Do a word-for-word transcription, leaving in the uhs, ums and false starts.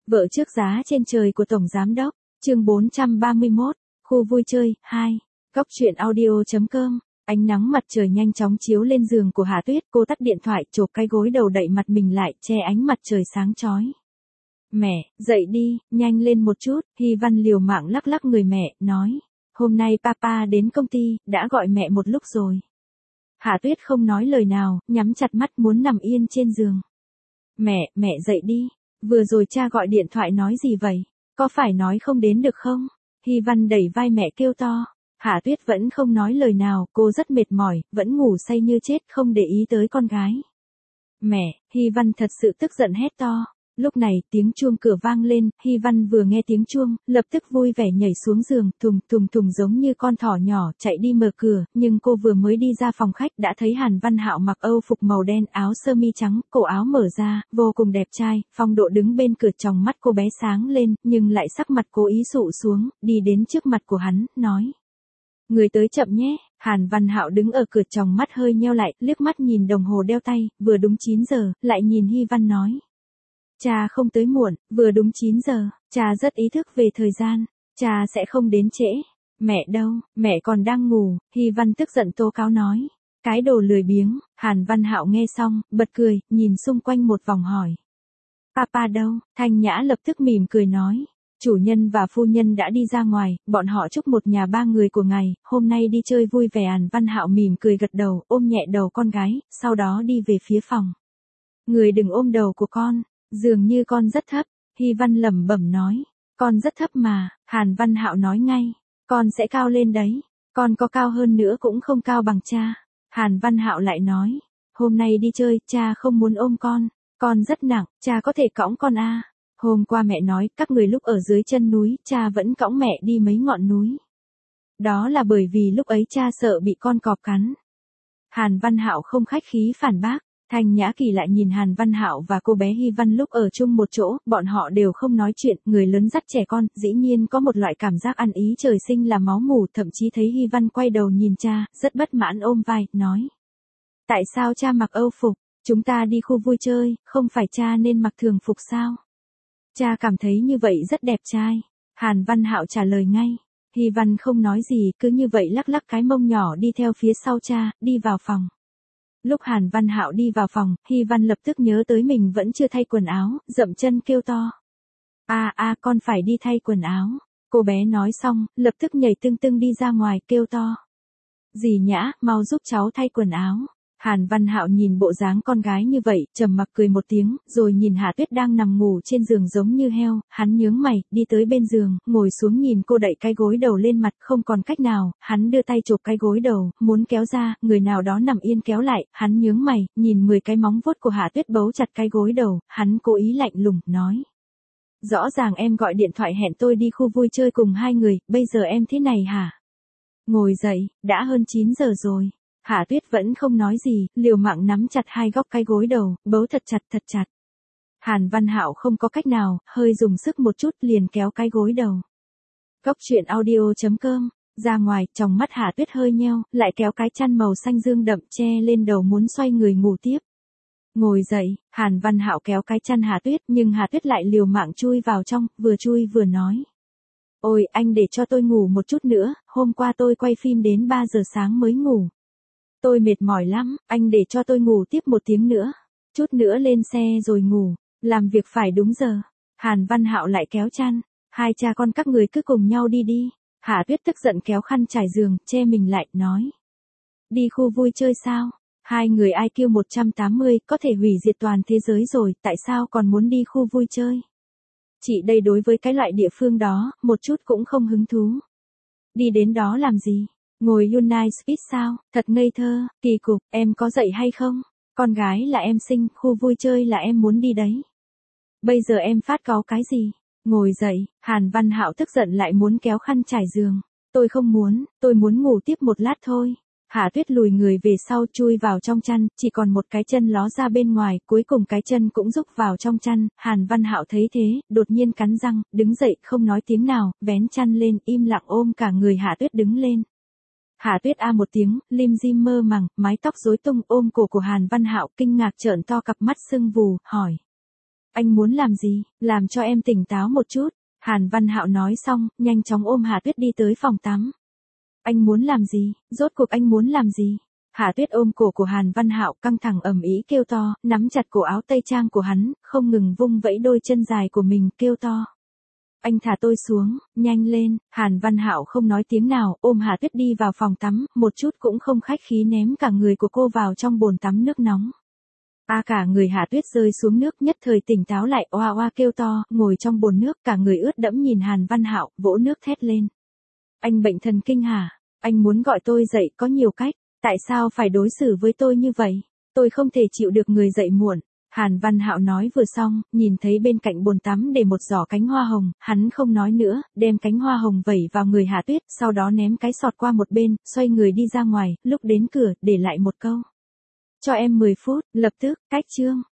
Vợ trước giá trên trời của Tổng Giám Đốc, chương bốn trăm ba mươi mốt, khu vui chơi, hai, Cóc truyện audio.com. Ánh nắng mặt trời nhanh chóng chiếu lên giường của Hạ Tuyết, cô tắt điện thoại, chộp cái gối đầu đậy mặt mình lại, che ánh mặt trời sáng chói. Mẹ, dậy đi, nhanh lên một chút, Hy Văn liều mạng lắc lắc người mẹ, nói. Hôm nay papa đến công ty, đã gọi mẹ một lúc rồi. Hạ Tuyết không nói lời nào, nhắm chặt mắt muốn nằm yên trên giường. Mẹ, mẹ dậy đi. Vừa rồi cha gọi điện thoại nói gì vậy? Có phải nói không đến được không? Hy Văn đẩy vai mẹ kêu to. Hạ Tuyết vẫn không nói lời nào, cô rất mệt mỏi, vẫn ngủ say như chết, không để ý tới con gái. Mẹ, Hy Văn thật sự tức giận hét to. Lúc này, tiếng chuông cửa vang lên, Hy Văn vừa nghe tiếng chuông, lập tức vui vẻ nhảy xuống giường, thùng thùng thùng giống như con thỏ nhỏ, chạy đi mở cửa, nhưng cô vừa mới đi ra phòng khách đã thấy Hàn Văn Hạo mặc âu phục màu đen, áo sơ mi trắng, cổ áo mở ra, vô cùng đẹp trai. Phong Độ đứng bên cửa, tròng mắt cô bé sáng lên, nhưng lại sắc mặt cố ý sụ xuống, đi đến trước mặt của hắn, nói. Người tới chậm nhé. Hàn Văn Hạo đứng ở cửa, tròng mắt hơi nheo lại, liếc mắt nhìn đồng hồ đeo tay, vừa đúng chín giờ, lại nhìn Hy Văn nói. Cha không tới muộn, vừa đúng chín giờ, cha rất ý thức về thời gian, cha sẽ không đến trễ. Mẹ đâu, mẹ còn đang ngủ, Hy Văn tức giận tố cáo nói. Cái đồ lười biếng. Hàn Văn Hạo nghe xong, bật cười, nhìn xung quanh một vòng hỏi. Papa đâu? Thanh Nhã lập tức mỉm cười nói. Chủ nhân và phu nhân đã đi ra ngoài, bọn họ chúc một nhà ba người của ngài, hôm nay đi chơi vui vẻ. Hàn Văn Hạo mỉm cười gật đầu, ôm nhẹ đầu con gái, sau đó đi về phía phòng. Người đừng ôm đầu của con. Dường như con rất thấp, Hy Văn lẩm bẩm nói. Con rất thấp mà, Hàn Văn Hạo nói ngay. Con sẽ cao lên đấy, con có cao hơn nữa cũng không cao bằng cha. Hàn Văn Hạo lại nói. Hôm nay đi chơi, cha không muốn ôm con, con rất nặng, cha có thể cõng con à. Hôm qua mẹ nói, các người lúc ở dưới chân núi, cha vẫn cõng mẹ đi mấy ngọn núi. Đó là bởi vì lúc ấy cha sợ bị con cọp cắn. Hàn Văn Hạo không khách khí phản bác. Thanh Nhã kỳ lại nhìn Hàn Văn Hạo và cô bé Hy Văn lúc ở chung một chỗ, bọn họ đều không nói chuyện, người lớn dắt trẻ con, dĩ nhiên có một loại cảm giác ăn ý trời sinh là máu mủ, thậm chí thấy Hy Văn quay đầu nhìn cha, rất bất mãn ôm vai, nói. Tại sao cha mặc âu phục, chúng ta đi khu vui chơi, không phải cha nên mặc thường phục sao? Cha cảm thấy như vậy rất đẹp trai. Hàn Văn Hạo trả lời ngay. Hy Văn không nói gì, cứ như vậy lắc lắc cái mông nhỏ đi theo phía sau cha, đi vào phòng. Lúc Hàn Văn Hạo đi vào phòng, Hy Văn lập tức nhớ tới mình vẫn chưa thay quần áo, dậm chân kêu to. A a con phải đi thay quần áo. Cô bé nói xong, lập tức nhảy tưng tưng đi ra ngoài, kêu to. Dì Nhã, mau giúp cháu thay quần áo. Hàn Văn Hạo nhìn bộ dáng con gái như vậy, trầm mặc cười một tiếng, rồi nhìn Hạ Tuyết đang nằm ngủ trên giường giống như heo, hắn nhướng mày, đi tới bên giường, ngồi xuống nhìn cô đậy cái gối đầu lên mặt, không còn cách nào, hắn đưa tay chộp cái gối đầu, muốn kéo ra, người nào đó nằm yên kéo lại, hắn nhướng mày, nhìn mười cái móng vuốt của Hạ Tuyết bấu chặt cái gối đầu, hắn cố ý lạnh lùng, nói. Rõ ràng em gọi điện thoại hẹn tôi đi khu vui chơi cùng hai người, bây giờ em thế này hả? Ngồi dậy, đã hơn chín giờ rồi. Hạ Tuyết vẫn không nói gì, liều mạng nắm chặt hai góc cái gối đầu, bấu thật chặt thật chặt. Hàn Văn Hạo không có cách nào, hơi dùng sức một chút liền kéo cái gối đầu. Cóc truyện audio.com, ra ngoài, trong mắt Hạ Tuyết hơi nheo, lại kéo cái chăn màu xanh dương đậm che lên đầu muốn xoay người ngủ tiếp. Ngồi dậy, Hàn Văn Hạo kéo cái chăn Hạ Tuyết, nhưng Hạ Tuyết lại liều mạng chui vào trong, vừa chui vừa nói. Ôi, anh để cho tôi ngủ một chút nữa, hôm qua tôi quay phim đến ba giờ sáng mới ngủ. Tôi mệt mỏi lắm, anh để cho tôi ngủ tiếp một tiếng nữa. Chút nữa lên xe rồi ngủ, làm việc phải đúng giờ. Hàn Văn Hạo lại kéo chăn. Hai cha con các người cứ cùng nhau đi đi. Hạ Tuyết tức giận kéo khăn trải giường, che mình lại, nói. Đi khu vui chơi sao? Hai người i kiu một trăm tám mươi, có thể hủy diệt toàn thế giới rồi, tại sao còn muốn đi khu vui chơi? Chị đây đối với cái loại địa phương đó, một chút cũng không hứng thú. Đi đến đó làm gì? Ngồi United Speed sao, thật ngây thơ, kỳ cục, em có dậy hay không? Con gái là em sinh, khu vui chơi là em muốn đi đấy. Bây giờ em phát cáu cái gì? Ngồi dậy, Hàn Văn Hạo tức giận lại muốn kéo khăn trải giường. Tôi không muốn, tôi muốn ngủ tiếp một lát thôi. Hạ Tuyết lùi người về sau chui vào trong chăn, chỉ còn một cái chân ló ra bên ngoài, cuối cùng cái chân cũng rúc vào trong chăn. Hàn Văn Hạo thấy thế, đột nhiên cắn răng, đứng dậy không nói tiếng nào, vén chăn lên, im lặng ôm cả người Hạ Tuyết đứng lên. Hạ Tuyết a một tiếng, lim dim mơ màng, mái tóc rối tung ôm cổ của Hàn Văn Hạo kinh ngạc trợn to cặp mắt sưng vù, hỏi. Anh muốn làm gì, làm cho em tỉnh táo một chút. Hàn Văn Hạo nói xong, nhanh chóng ôm Hà Tuyết đi tới phòng tắm. Anh muốn làm gì, rốt cuộc anh muốn làm gì? Hà Tuyết ôm cổ của Hàn Văn Hạo căng thẳng ầm ĩ kêu to, nắm chặt cổ áo tây trang của hắn, không ngừng vung vẫy đôi chân dài của mình, kêu to. Anh thả tôi xuống, nhanh lên. Hàn Văn Hạo không nói tiếng nào, ôm Hà Tuyết đi vào phòng tắm, một chút cũng không khách khí ném cả người của cô vào trong bồn tắm nước nóng. A à, cả người Hà Tuyết rơi xuống nước, nhất thời tỉnh táo lại, oa oa kêu to, ngồi trong bồn nước, cả người ướt đẫm nhìn Hàn Văn Hạo, vỗ nước thét lên. Anh bệnh thần kinh hả? Anh muốn gọi tôi dậy có nhiều cách, tại sao phải đối xử với tôi như vậy? Tôi không thể chịu được người dậy muộn. Hàn Văn Hạo nói vừa xong, nhìn thấy bên cạnh bồn tắm để một giỏ cánh hoa hồng, hắn không nói nữa, đem cánh hoa hồng vẩy vào người Hà Tuyết, sau đó ném cái sọt qua một bên, xoay người đi ra ngoài, lúc đến cửa, để lại một câu. Cho em mười phút, lập tức, cách chương.